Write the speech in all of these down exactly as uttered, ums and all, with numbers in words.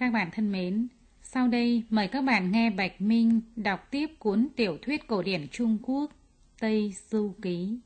Các bạn thân mến, sau đây mời các bạn nghe Bạch Minh đọc tiếp cuốn tiểu thuyết cổ điển Trung Quốc Tây Du Ký.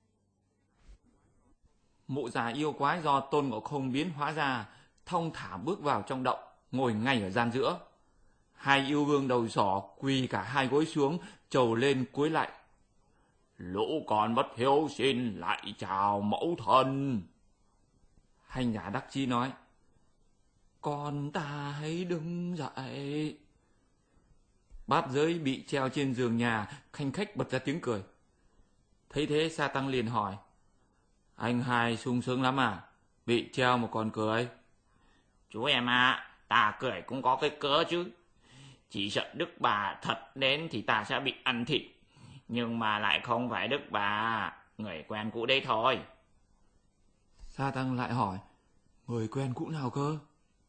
Mụ già yêu quái do Tôn Ngộ Không biến hóa ra, thong thả bước vào trong động, ngồi ngay ở gian giữa. Hai yêu vương đầu sỏ quỳ cả hai gối xuống, trầu lên cúi lại. Lũ con bất hiếu xin lại chào mẫu thân. Hành giả đắc chí nói: Con ta hãy đứng dậy. Bát giới bị treo trên giường nhà, khanh khách bật ra tiếng cười. Thấy thế Sa Tăng liền hỏi: Anh hai sung sướng lắm à? Bị treo mà còn cười. Chú em à, ta cười cũng có cái cớ chứ. Chỉ sợ Đức Bà thật đến thì ta sẽ bị ăn thịt. Nhưng mà lại không phải Đức Bà, người quen cũ đấy thôi. Sa Tăng lại hỏi: Người quen cũ nào cơ?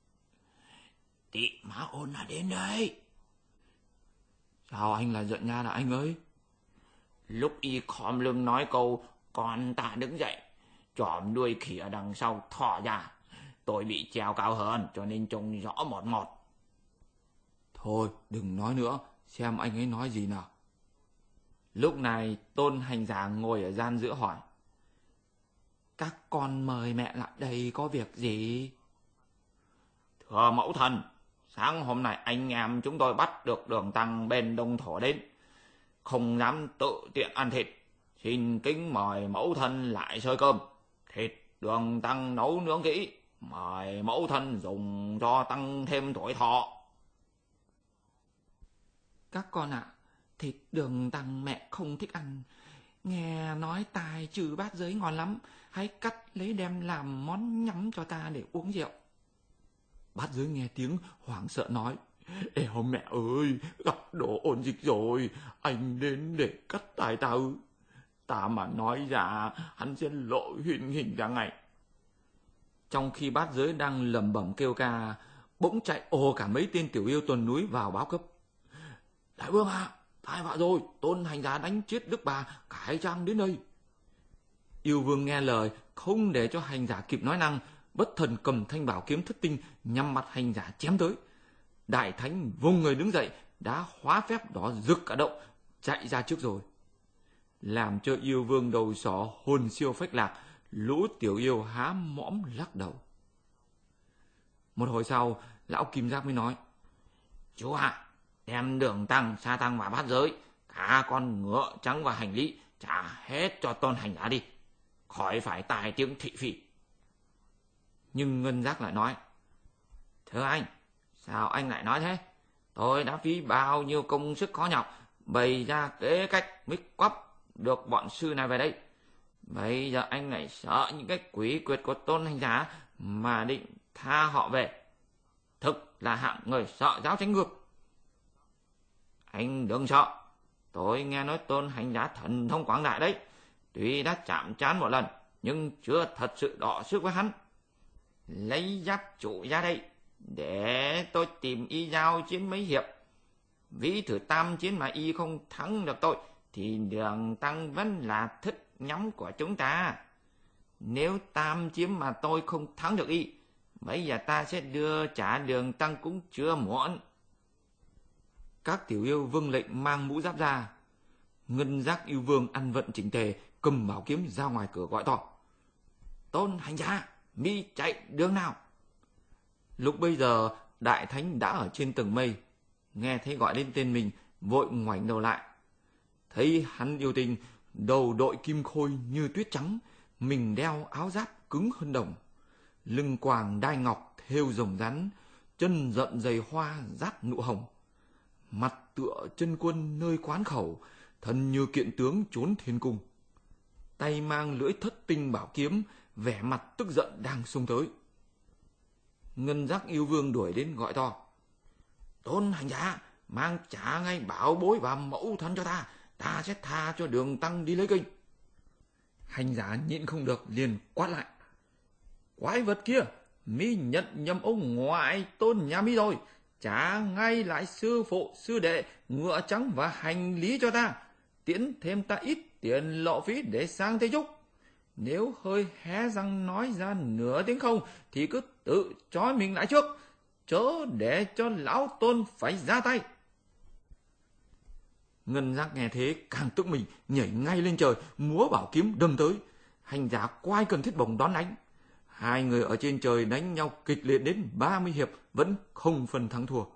Tị Mã Ôn là đến đây. Sao anh lại giận nha là anh ấy? Lúc y khom lưng nói câu con ta đứng dậy, chòm đuôi khỉ ở đằng sau thò ra. Tôi bị treo cao hơn cho nên trông rõ một một. Thôi đừng nói nữa, xem anh ấy nói gì nào. Lúc này Tôn hành giả ngồi ở gian giữa hỏi: Các con mời mẹ lại đây có việc gì? Thưa mẫu thần, sáng hôm nay anh em chúng tôi bắt được Đường Tăng bên Đông Thổ đến, không dám tự tiện ăn thịt, xin kính mời mẫu thân lại xơi cơm. Thịt Đường Tăng nấu nướng kỹ, mời mẫu thân dùng cho tăng thêm tuổi thọ. Các con ạ, à, thịt Đường Tăng mẹ không thích ăn. Nghe nói tài trừ bát giới ngon lắm, hãy cắt lấy đem làm món nhắm cho ta để uống rượu. Bát giới nghe tiếng hoảng sợ nói: Eo mẹ ơi, gặp đồ ôn dịch rồi, anh đến để cắt tài ta ư? Ta mà nói ra, hắn sẽ lộ huyễn hình ra ngay. Trong khi bát giới đang lẩm bẩm kêu ca, bỗng chạy ồ cả mấy tên tiểu yêu tuần núi vào báo cấp: Đại vương ạ, à, tai vạ rồi, Tôn hành giả đánh chết Đức Bà, cải trang đến đây. Yêu vương nghe lời, không để cho hành giả kịp nói năng, bất thần cầm thanh bảo kiếm thất tinh nhắm mặt hành giả chém tới. Đại thánh vùng người đứng dậy, đã hóa phép đó rực cả động, chạy ra trước rồi, làm cho yêu vương đầu sỏ hồn siêu phách lạc. Lũ tiểu yêu há mõm lắc đầu. Một hồi sau, lão Kim Giác mới nói: Chú à, đem Đường Tăng, Sa Tăng và bát giới, cả con ngựa trắng và hành lý trả hết cho Tôn hành giả đi, khỏi phải tài tiếng thị phi. Nhưng Ngân Giác lại nói: Thưa anh, sao anh lại nói thế? Tôi đã phí bao nhiêu công sức khó nhọc bày ra kế cách mích quắp được bọn sư này về đây. Bây giờ anh lại sợ những cái quỷ quyệt của Tôn hành giả mà định tha họ về. Thực là hạng người sợ giáo tránh ngược. Anh đừng sợ, tôi nghe nói Tôn hành giả thần thông quảng đại đấy. Tuy đã chạm trán một lần, nhưng chưa thật sự đọ sức với hắn. Lấy giáp trụ ra đây, để tôi tìm y giao chiến mấy hiệp. Ví thử tam chiến mà y không thắng được tôi, thì Đường Tăng vẫn là thức nhắm của chúng ta. Nếu tam chiếm mà tôi không thắng được y, bây giờ ta sẽ đưa trả Đường Tăng cũng chưa muộn. Các tiểu yêu vâng lệnh mang mũ giáp ra. Ngân Giác yêu vương ăn vận chỉnh tề, cầm bảo kiếm ra ngoài cửa gọi to: Tôn hành giả, mi chạy đường nào? Lúc bây giờ đại thánh đã ở trên tầng mây, nghe thấy gọi lên tên mình, vội ngoảnh đầu lại. Thấy hắn yêu tinh, đầu đội kim khôi như tuyết trắng, mình đeo áo giáp cứng hơn đồng, lưng quàng đai ngọc thêu rồng rắn, chân rậm dày hoa rát nụ hồng, mặt tựa chân quân nơi quán khẩu, thân như kiện tướng trốn thiên cung, tay mang lưỡi thất tinh bảo kiếm, vẻ mặt tức giận đang xông tới. Ngân Giác yêu vương đuổi đến gọi to: Tôn hành giả, mang trả ngay bảo bối và mẫu thân cho ta, ta sẽ tha cho Đường Tăng đi lấy kinh. Hành giả nhịn không được liền quát lại: Quái vật kia, mi nhận nhầm ông ngoại Tôn nhà mi rồi, trả ngay lại sư phụ sư đệ, ngựa trắng và hành lý cho ta, tiễn thêm ta ít tiền lộ phí để sang Tây Trúc. Nếu hơi hé răng nói ra nửa tiếng không thì cứ tự trói mình lại trước, chớ để cho lão Tôn phải ra tay. Ngân Giác nghe thế càng tức mình, nhảy ngay lên trời, múa bảo kiếm đâm tới. Hành giả quay Cần Thiết Bổng đón đánh. Hai người ở trên trời đánh nhau kịch liệt đến ba mươi hiệp, vẫn không phân thắng thua.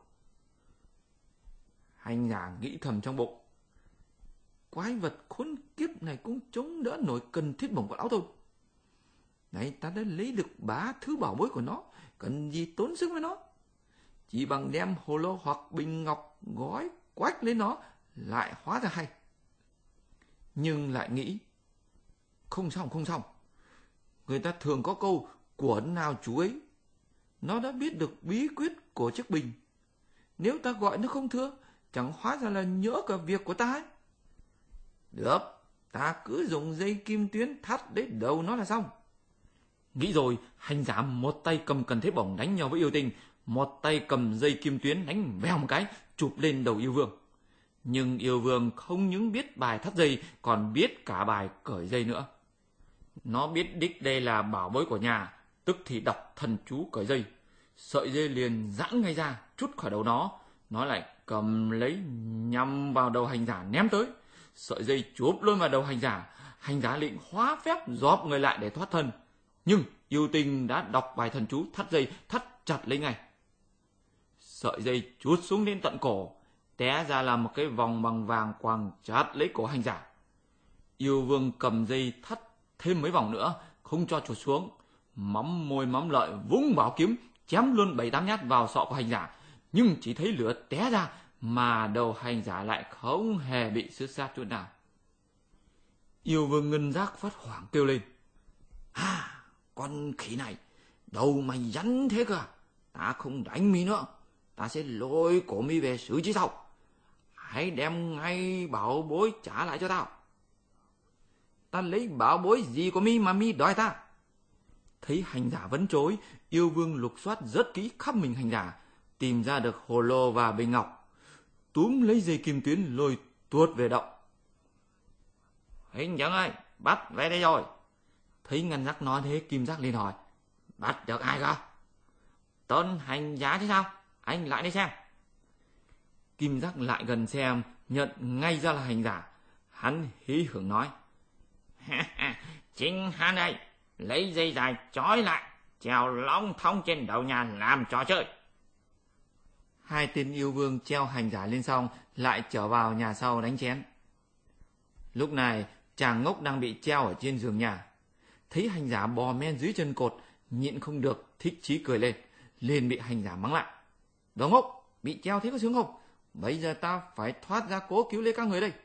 Hành giả nghĩ thầm trong bụng, quái vật khốn kiếp này cũng chống đỡ nổi Cần Thiết Bổng của lão Tôn. Này, ta đã lấy được bá thứ bảo bối của nó, cần gì tốn sức với nó. Chỉ bằng đem hồ lô hoặc bình ngọc gói quách lên nó, lại hóa ra hay. Nhưng lại nghĩ, không xong không xong. Người ta thường có câu của nào chú ấy. Nó đã biết được bí quyết của chiếc bình. Nếu ta gọi nó không thưa, chẳng hóa ra là nhỡ cả việc của ta ấy. Được, ta cứ dùng dây kim tuyến thắt đến đầu nó là xong. Nghĩ rồi, hành giả một tay cầm Cần Thiết Bổng đánh nhau với yêu tinh, một tay cầm dây kim tuyến đánh vèo một cái, chụp lên đầu yêu vương. Nhưng yêu vương không những biết bài thắt dây, còn biết cả bài cởi dây nữa. Nó biết đích đây là bảo bối của nhà, tức thì đọc thần chú cởi dây. Sợi dây liền giãn ngay ra, trút khỏi đầu nó. Nó lại cầm lấy nhằm vào đầu hành giả ném tới. Sợi dây chụp luôn vào đầu hành giả. Hành giả định hóa phép dọp người lại để thoát thân. Nhưng yêu tinh đã đọc bài thần chú thắt dây, thắt chặt lấy ngay. Sợi dây trút xuống đến tận cổ, té ra là một cái vòng bằng vàng quàng chặt lấy cổ hành giả. Yêu vương cầm dây thắt thêm mấy vòng nữa, không cho trượt xuống. Mắm môi mắm lợi vung bảo kiếm, chém luôn bảy tám nhát vào sọ của hành giả. Nhưng chỉ thấy lửa té ra, mà đầu hành giả lại không hề bị xước sát chút nào. Yêu vương Ngân Giác phát hoảng kêu lên, ha, con khỉ này, đầu mày rắn thế cơ. Ta không đánh mi nữa, ta sẽ lôi cổ mi về xử trí sau. Hãy đem ngay bảo bối trả lại cho tao. Ta lấy bảo bối gì của mi mà mi đòi ta? Thấy hành giả vẫn chối, yêu vương lục soát rất kỹ khắp mình hành giả, tìm ra được hồ lô và bình ngọc, túm lấy dây kim tuyến lôi tuột về động. Hình dẫn ơi, bắt về đây rồi. Thấy Ngân Giác nói thế, Kim Giác liền hỏi, bắt được ai cơ? Tôn hành giả thế sao? Anh lại đây xem. Kim Giác lại gần xem, nhận ngay ra là hành giả. Hắn hí hưởng nói, chính hắn đây, lấy dây dài trói lại, treo long thông trên đầu nhà làm trò chơi. Hai tên yêu vương treo hành giả lên xong, lại trở vào nhà sau đánh chén. Lúc này, chàng ngốc đang bị treo ở trên giường nhà. Thấy hành giả bò men dưới chân cột, nhịn không được, thích chí cười lên, liền bị hành giả mắng lại. Đồ ngốc, bị treo thế có sướng không? Bây giờ ta phải thoát ra cố cứu lấy các người đây.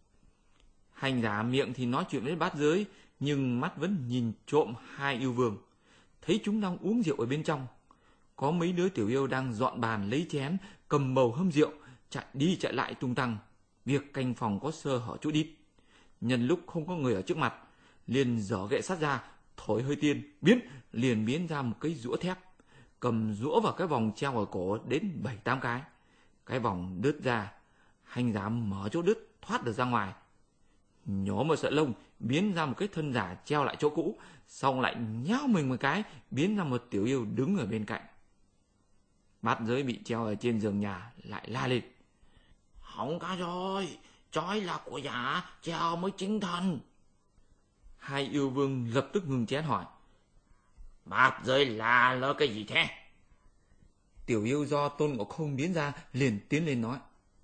Hành giả miệng thì nói chuyện với bát giới, nhưng mắt vẫn nhìn trộm hai yêu vương. Thấy chúng đang uống rượu ở bên trong. Có mấy đứa tiểu yêu đang dọn bàn lấy chén, cầm bầu hâm rượu, chạy đi chạy lại tung tăng. Việc canh phòng có sơ hở chút ít. Nhân lúc không có người ở trước mặt, liền giở gậy sắt ra, thổi hơi tiên, biến, liền biến ra một cái rũa thép. Cầm rũa vào cái vòng treo ở cổ đến bảy tám cái. Cái vòng đứt ra, hành giả mở chỗ đứt, thoát được ra ngoài. Nhổ một sợi lông, biến ra một cái thân giả treo lại chỗ cũ, xong lại nháo mình một cái, biến ra một tiểu yêu đứng ở bên cạnh. Bát giới bị treo ở trên giường nhà, lại la lên. Hỏng cả rồi, trói là của giả, treo mới chính thần. Hai yêu vương lập tức ngừng chén hỏi, bát giới là lỡ cái gì thế? Tiểu yêu do Tôn Ngộ Không biến ra liền tiến lên nói,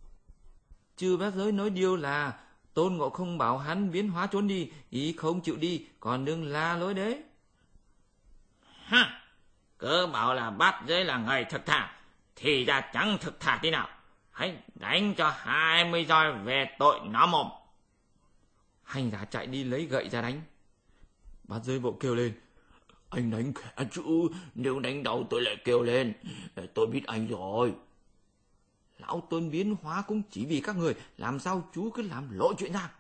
chư bát giới nói điều là Tôn Ngộ Không bảo hắn biến hóa trốn đi, ý không chịu đi, còn đừng la lối đấy. Ha, cứ bảo là bát giới là người thực thà, thì ra chẳng thực thà tí nào. Hãy đánh cho hai mươi roi về tội nó mồm. Hành giả chạy đi lấy gậy ra đánh. Bát giới vội kêu lên, anh đánh khẽ chứ, nếu đánh đầu tôi lại kêu lên, tôi biết anh rồi. Lão Tôn biến hóa cũng chỉ vì các người, làm sao chú cứ làm lỗi chuyện ra?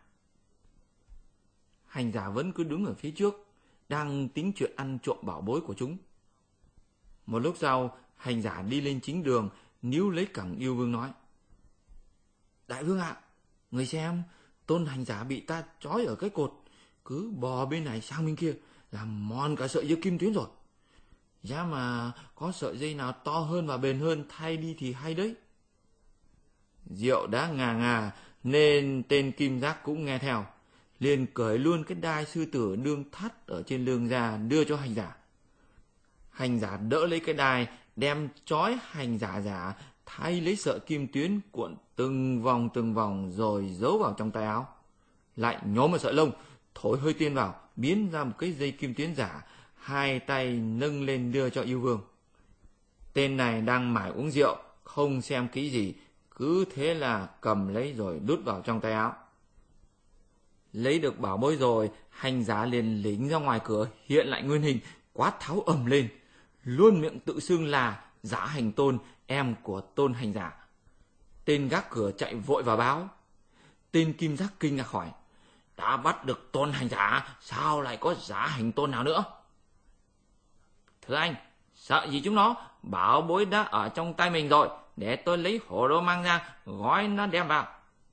Hành giả vẫn cứ đứng ở phía trước, đang tính chuyện ăn trộm bảo bối của chúng. Một lúc sau, hành giả đi lên chính đường, níu lấy cẳng yêu vương nói, đại vương ạ, à, người xem, Tôn hành giả bị ta trói ở cái cột, cứ bò bên này sang bên kia, làm mòn cả sợi dây kim tuyến rồi. Giá mà có sợi dây nào to hơn và bền hơn thay đi thì hay đấy. Diệu đã ngà ngà nên tên Kim Giác cũng nghe theo, liền cởi luôn cái đai sư tử đương thắt ở trên lưng ra đưa cho hành giả. Hành giả đỡ lấy cái đai, đem trói hành giả giả, thay lấy sợi kim tuyến cuộn từng vòng từng vòng rồi giấu vào trong tay áo. Lại nhổ một sợi lông, thổi hơi tiên vào, biến ra một cái dây kim tuyến giả, hai tay nâng lên đưa cho yêu vương. Tên này đang mải uống rượu, không xem kỹ gì, cứ thế là cầm lấy rồi đút vào trong tay áo. Lấy được bảo bối rồi, hành giả liền lính ra ngoài cửa, hiện lại nguyên hình, quát tháo ầm lên, luôn miệng tự xưng là Giả Hành Tôn, em của Tôn hành giả. Tên gác cửa chạy vội vào báo. Tên Kim Giác kinh ngạc hỏi: đã bắt được Tôn hành giả, sao lại có Giả Hành Tôn nào nữa? Thưa anh, sợ gì chúng nó, bảo bối đã ở trong tay mình rồi, để tôi lấy hồ lô mang ra, gói nó đem vào.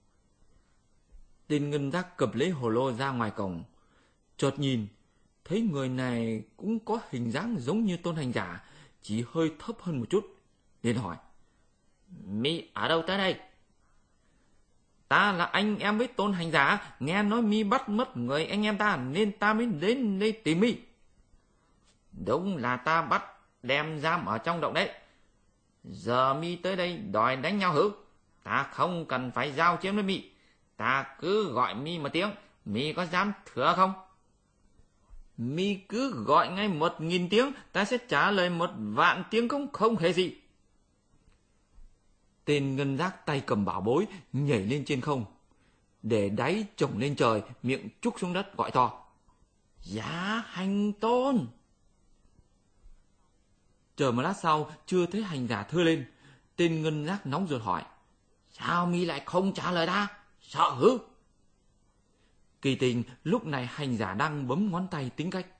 Tên Ngân Giác cầm lấy hồ lô ra ngoài cổng, chợt nhìn thấy người này cũng có hình dáng giống như Tôn hành giả, chỉ hơi thấp hơn một chút, liền hỏi: mi ở đâu tới đây? Ta là anh em với Tôn hành giả, nghe nói mi bắt mất người anh em ta nên ta mới đến đây tìm mi. Đúng là ta bắt đem giam ở trong động đấy. Giờ mi tới đây đòi đánh nhau hử? Ta không cần phải giao chiến với mi, ta cứ gọi mi một tiếng, mi có dám thưa không? Mi cứ gọi ngay một nghìn tiếng, ta sẽ trả lời một vạn tiếng cũng không hề gì. Tên Ngân Giác tay cầm bảo bối nhảy lên trên không, để đáy chổng lên trời, miệng trúc xuống đất gọi to: Giả Hành Tôn. Chờ một lát sau chưa thấy hành giả thưa lên, tên Ngân Giác nóng ruột hỏi: sao mi lại không trả lời ta, sợ hứ? Kỳ tình lúc này hành giả đang bấm ngón tay tính cách.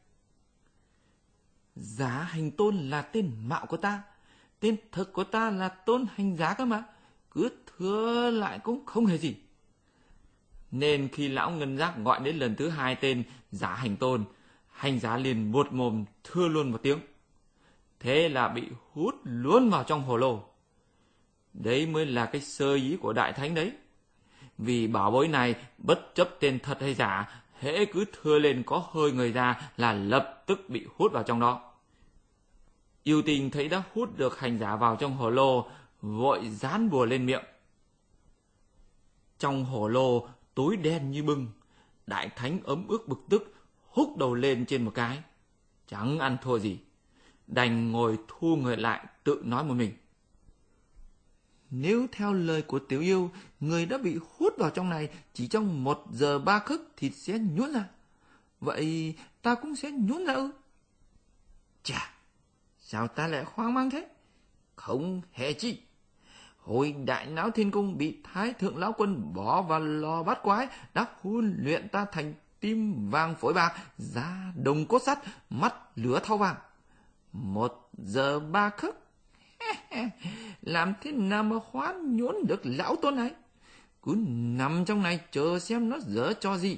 Giả Hành Tôn là tên mạo của ta, tên thực của ta là Tôn hành giả cơ mà, cứ thưa lại cũng không hề gì. Nên khi lão Ngân Giác gọi đến lần thứ hai tên Giả Hành Tôn, hành giả liền buột mồm thưa luôn một tiếng. Thế là bị hút luôn vào trong hồ lô. Đấy mới là cái sơ ý của Đại Thánh đấy. Vì bảo bối này bất chấp tên thật hay giả, hễ cứ thưa lên có hơi người ra là lập tức bị hút vào trong đó. Yêu Tình thấy đã hút được hành giả vào trong hồ lô, vội dán bùa lên miệng. Trong hồ lô tối đen như bưng, Đại Thánh ấm ức bực tức, húc đầu lên trên một cái, chẳng ăn thua gì, đành ngồi thu người lại tự nói một mình: nếu theo lời của tiểu yêu, người đã bị hút vào trong này chỉ trong một giờ ba khắc thịt sẽ nhũn ra, vậy ta cũng sẽ nhũn ra ư? Chà, sao ta lại hoang mang thế? Không hề chi. Hồi Đại Náo Thiên Cung bị Thái Thượng Lão Quân bỏ vào lò bát quái, đã huấn luyện ta thành tim vàng phổi bạc, da đồng cốt sắt, mắt lửa thau vàng. Một giờ ba khắc, làm thế nào mà hóa nhũn được lão Tôn này? Cứ nằm trong này chờ xem nó dở cho gì.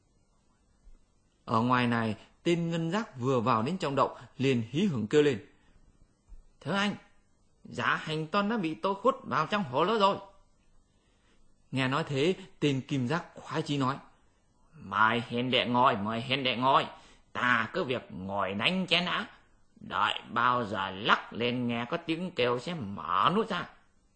Ở ngoài này, tên Ngân Giác vừa vào đến trong động liền hí hửng kêu lên: thưa anh, Giả Hành Tôn đã bị tôi hút vào trong hồ lô rồi. Nghe nói thế, tên Kim Giác khoái chí nói: mời hiền đệ ngồi, mời hiền đệ ngồi, ta cứ việc ngồi đánh chén đã, đợi bao giờ lắc lên nghe có tiếng kêu sẽ mở nút ra.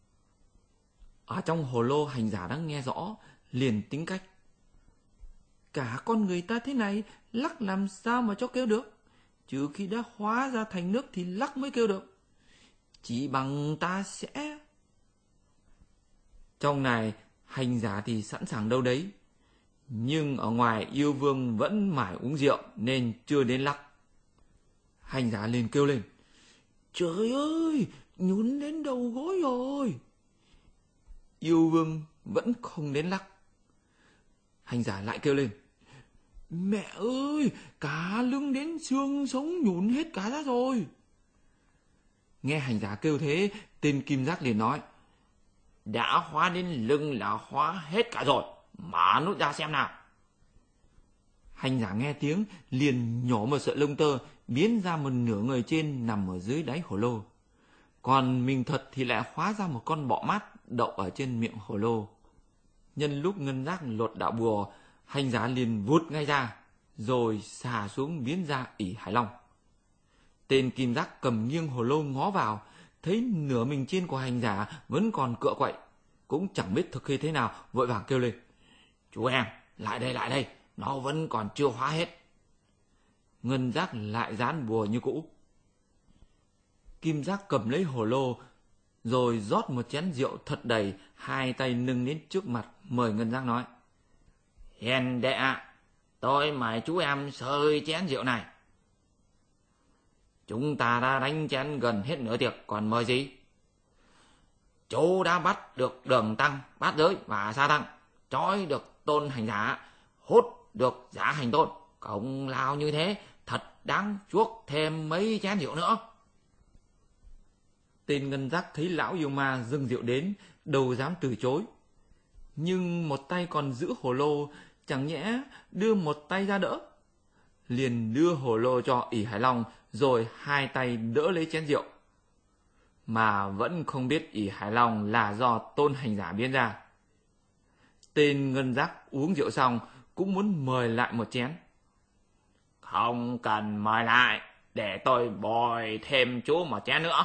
Ở trong hồ lô hành giả đang nghe rõ, liền tính cách: cả con người ta thế này, lắc làm sao mà cho kêu được? Trừ khi đã hóa ra thành nước thì lắc mới kêu được. Chỉ bằng ta sẽ... Trong này, hành giả thì sẵn sàng đâu đấy. Nhưng ở ngoài yêu vương vẫn mải uống rượu nên chưa đến lắc. Hành giả liền kêu lên: trời ơi, nhún đến đầu gối rồi. Yêu vương vẫn không đến lắc. Hành giả lại kêu lên: mẹ ơi, cả lưng đến xương sống nhún hết cả ra rồi. Nghe hành giả kêu thế, tên Kim Giác liền nói: đã hóa đến lưng là hóa hết cả rồi, mở nút ra xem nào. Hành giả nghe tiếng liền nhổ một sợi lông tơ, biến ra một nửa người trên nằm ở dưới đáy hồ lô. Còn mình thật thì lại hóa ra một con bọ mát đậu ở trên miệng hồ lô. Nhân lúc Ngân Giác lột đạo bùa, hành giả liền vụt ngay ra, rồi xà xuống biến ra ỷ Hải Long. Tên Kim Giác cầm nghiêng hồ lô ngó vào, thấy nửa mình trên của hành giả vẫn còn cựa quậy, cũng chẳng biết thực hư thế nào, vội vàng kêu lên: "Chú em, lại đây, lại đây, nó vẫn còn chưa hóa hết." Ngân Giác lại dán bùa như cũ. Kim Giác cầm lấy hồ lô, rồi rót một chén rượu thật đầy, hai tay nâng đến trước mặt, mời Ngân Giác nói: "Hiền đệ ạ, tôi mời chú em sơi chén rượu này. Chúng ta đã đánh chén gần hết nửa tiệc, còn mời gì? Chú đã bắt được Đường Tăng, Bát Giới và Sa Tăng, trói được Tôn Hành Giả, hút được Giả Hành Tôn. Công lao như thế, thật đáng chuốc thêm mấy chén rượu nữa." Tên Ngân Giác thấy lão yêu ma dâng rượu đến, đâu dám từ chối. Nhưng một tay còn giữ hồ lô, chẳng nhẽ đưa một tay ra đỡ. Liền đưa hồ lô cho ỷ Hải Long, rồi hai tay đỡ lấy chén rượu. Mà vẫn không biết ỷ Hải Long là do Tôn Hành Giả biến ra. Tên Ngân Giác uống rượu xong cũng muốn mời lại một chén. "Không cần mời lại, để tôi bồi thêm chú một chén nữa."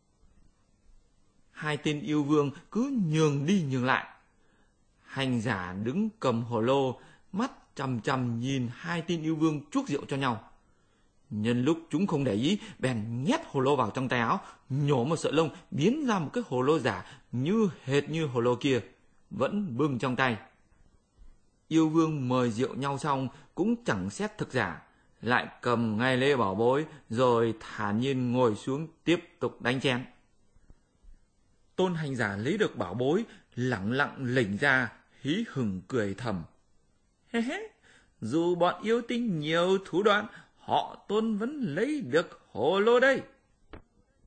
Hai tên yêu vương cứ nhường đi nhường lại. Hành giả đứng cầm hồ lô, mắt chằm chằm nhìn hai tên yêu vương chuốc rượu cho nhau. Nhân lúc chúng không để ý, bèn nhét hồ lô vào trong tay áo, nhổ một sợi lông biến ra một cái hồ lô giả như hệt như hồ lô kia, vẫn bưng trong tay. Yêu vương mời rượu nhau xong cũng chẳng xét thực giả, lại cầm ngay lấy bảo bối, rồi thản nhiên ngồi xuống tiếp tục đánh chén. Tôn Hành Giả lấy được bảo bối, lẳng lặng lỉnh ra, hí hửng cười thầm: "Hê hê, dù bọn yêu tinh nhiều thủ đoạn, họ Tôn vẫn lấy được hồ lô đây."